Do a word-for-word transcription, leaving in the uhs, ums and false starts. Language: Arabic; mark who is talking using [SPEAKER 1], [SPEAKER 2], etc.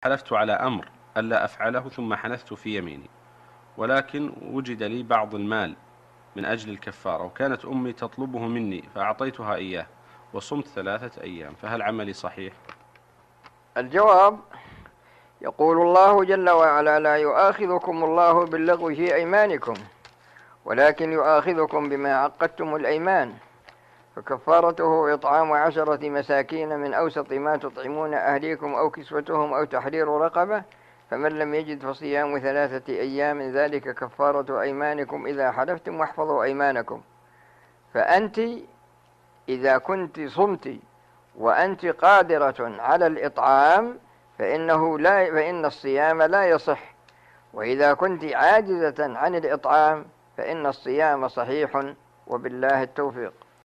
[SPEAKER 1] حلفت على أمر ألا أفعله ثم حنثت في يميني، ولكن وجد لي بعض المال من أجل الكفارة، وكانت أمي تطلبه مني فأعطيتها إياه وصمت ثلاثة أيام، فهل عملي صحيح؟
[SPEAKER 2] الجواب: يقول الله جل وعلا: لا يؤاخذكم الله باللغو في أيمانكم ولكن يؤاخذكم بما عقدتم الأيمان، فكفارته إطعام عشرة مساكين من أوسط ما تطعمون أهليكم أو كسوتهم أو تحرير رقبة، فمن لم يجد فصيام ثلاثة أيام ذلك كفارة أيمانكم إذا حلفتم، واحفظوا أيمانكم. فأنت إذا كنت صمت وأنت قادرة على الإطعام فإنه لا فإن الصيام لا يصح، وإذا كنت عاجزة عن الإطعام فإن الصيام صحيح، وبالله التوفيق.